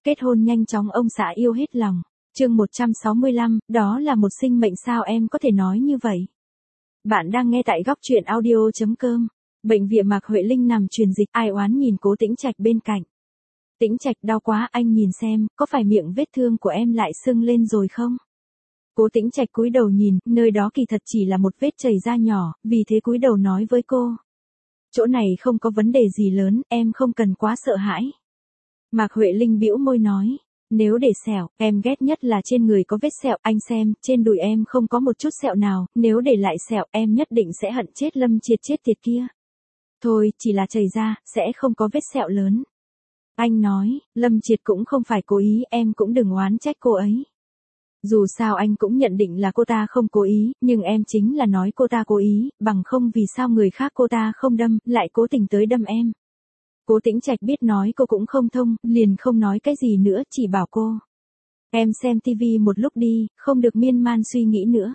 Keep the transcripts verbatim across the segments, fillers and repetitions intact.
kết hôn nhanh chóng ông xã yêu hết lòng. Chương một trăm sáu mươi lăm, đó là một sinh mệnh sao em có thể nói như vậy? Bạn đang nghe tại góc truyện audio chấm com. Bệnh viện Mạc Huệ Linh nằm truyền dịch, ai oán nhìn Cố Tĩnh Trạch bên cạnh. Tĩnh Trạch, đau quá, anh nhìn xem, có phải miệng vết thương của em lại sưng lên rồi không? Cố Tĩnh Trạch cúi đầu nhìn, nơi đó kỳ thật chỉ là một vết chảy da nhỏ, vì thế cúi đầu nói với cô. Chỗ này không có vấn đề gì lớn, em không cần quá sợ hãi. Mạc Huệ Linh bĩu môi nói. Nếu để sẹo, em ghét nhất là trên người có vết sẹo, anh xem, trên đùi em không có một chút sẹo nào, nếu để lại sẹo em nhất định sẽ hận chết Lâm Triệt chết tiệt kia. Thôi, chỉ là chảy ra, sẽ không có vết sẹo lớn. Anh nói, Lâm Triệt cũng không phải cố ý, em cũng đừng oán trách cô ấy. Dù sao anh cũng nhận định là cô ta không cố ý, nhưng em chính là nói cô ta cố ý, bằng không vì sao người khác cô ta không đâm, lại cố tình tới đâm em. Cố Tĩnh Trạch biết nói cô cũng không thông, liền không nói cái gì nữa, chỉ bảo cô. Em xem tivi một lúc đi, không được miên man suy nghĩ nữa.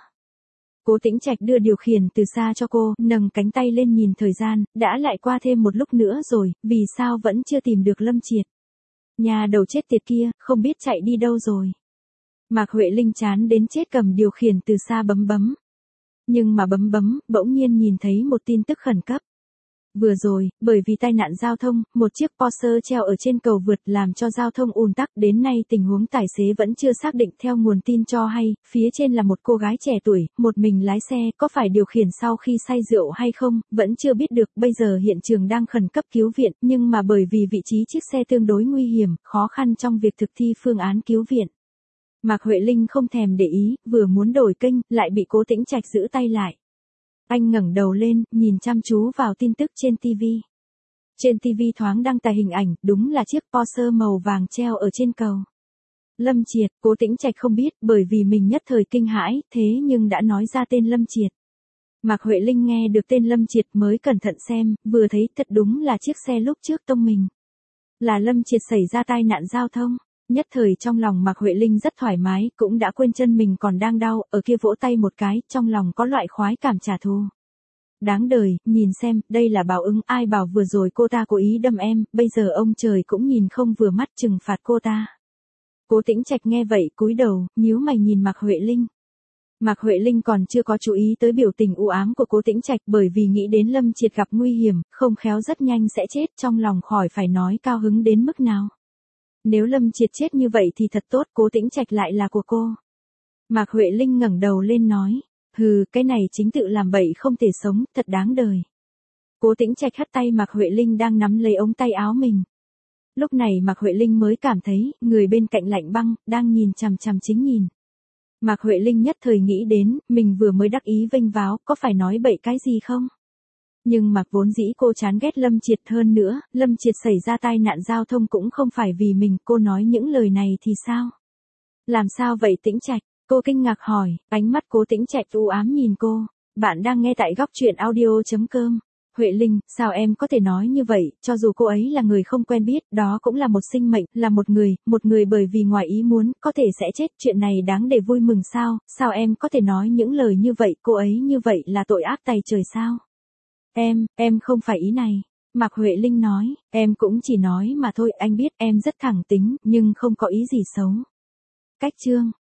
Cố Tĩnh Trạch đưa điều khiển từ xa cho cô, nâng cánh tay lên nhìn thời gian, đã lại qua thêm một lúc nữa rồi, vì sao vẫn chưa tìm được Lâm Triệt. Nhà đầu chết tiệt kia, không biết chạy đi đâu rồi. Mạc Huệ Linh chán đến chết cầm điều khiển từ xa bấm bấm. Nhưng mà bấm bấm, bỗng nhiên nhìn thấy một tin tức khẩn cấp. Vừa rồi, bởi vì tai nạn giao thông, một chiếc Porsche treo ở trên cầu vượt làm cho giao thông ùn tắc, đến nay tình huống tài xế vẫn chưa xác định. Theo nguồn tin cho hay, phía trên là một cô gái trẻ tuổi, một mình lái xe, có phải điều khiển sau khi say rượu hay không, vẫn chưa biết được. Bây giờ hiện trường đang khẩn cấp cứu viện, nhưng mà bởi vì vị trí chiếc xe tương đối nguy hiểm, khó khăn trong việc thực thi phương án cứu viện. Mạc Huệ Linh không thèm để ý, vừa muốn đổi kênh, lại bị Cố Tĩnh Trạch giữ tay lại. Anh ngẩng đầu lên, nhìn chăm chú vào tin tức trên tivi. Trên tivi thoáng đăng tải hình ảnh, đúng là chiếc Porsche màu vàng treo ở trên cầu. Lâm Triệt, Cố Tĩnh Trạch không biết, bởi vì mình nhất thời kinh hãi, thế nhưng đã nói ra tên Lâm Triệt. Mạc Huệ Linh nghe được tên Lâm Triệt mới cẩn thận xem, vừa thấy thật đúng là chiếc xe lúc trước tông mình. Là Lâm Triệt xảy ra tai nạn giao thông. Nhất thời trong lòng Mạc Huệ Linh rất thoải mái, cũng đã quên chân mình còn đang đau, ở kia vỗ tay một cái, trong lòng có loại khoái cảm trả thù. Đáng đời, nhìn xem, đây là báo ứng, ai bảo vừa rồi cô ta cố ý đâm em, bây giờ ông trời cũng nhìn không vừa mắt trừng phạt cô ta. Cố Tĩnh Trạch nghe vậy cúi đầu, nhíu mày nhìn Mạc Huệ Linh. Mạc Huệ Linh còn chưa có chú ý tới biểu tình u ám của Cố Tĩnh Trạch, bởi vì nghĩ đến Lâm Triệt gặp nguy hiểm, không khéo rất nhanh sẽ chết, trong lòng khỏi phải nói cao hứng đến mức nào. Nếu Lâm Triệt chết như vậy thì thật tốt, Cố Tĩnh Trạch lại là của cô. Mạc Huệ Linh ngẩng đầu lên nói, hừ, cái này chính tự làm bậy không thể sống, thật đáng đời. Cố Tĩnh Trạch hất tay Mạc Huệ Linh đang nắm lấy ống tay áo mình. Lúc này Mạc Huệ Linh mới cảm thấy, người bên cạnh lạnh băng, đang nhìn chằm chằm chính nhìn. Mạc Huệ Linh nhất thời nghĩ đến, mình vừa mới đắc ý vênh váo, có phải nói bậy cái gì không? Nhưng mà vốn dĩ cô chán ghét Lâm Triệt hơn nữa, Lâm Triệt xảy ra tai nạn giao thông cũng không phải vì mình, cô nói những lời này thì sao? Làm sao vậy Tĩnh Trạch? Cô kinh ngạc hỏi, ánh mắt Cố Tĩnh Trạch u ám nhìn cô. Bạn đang nghe tại góc truyện audio chấm com. Huệ Linh, sao em có thể nói như vậy, cho dù cô ấy là người không quen biết, đó cũng là một sinh mệnh, là một người, một người bởi vì ngoài ý muốn, có thể sẽ chết, chuyện này đáng để vui mừng sao, sao em có thể nói những lời như vậy, cô ấy như vậy là tội ác tày trời sao? Em, em không phải ý này. Mạc Huệ Linh nói, em cũng chỉ nói mà thôi, anh biết em rất thẳng tính, nhưng không có ý gì xấu. Cách chương.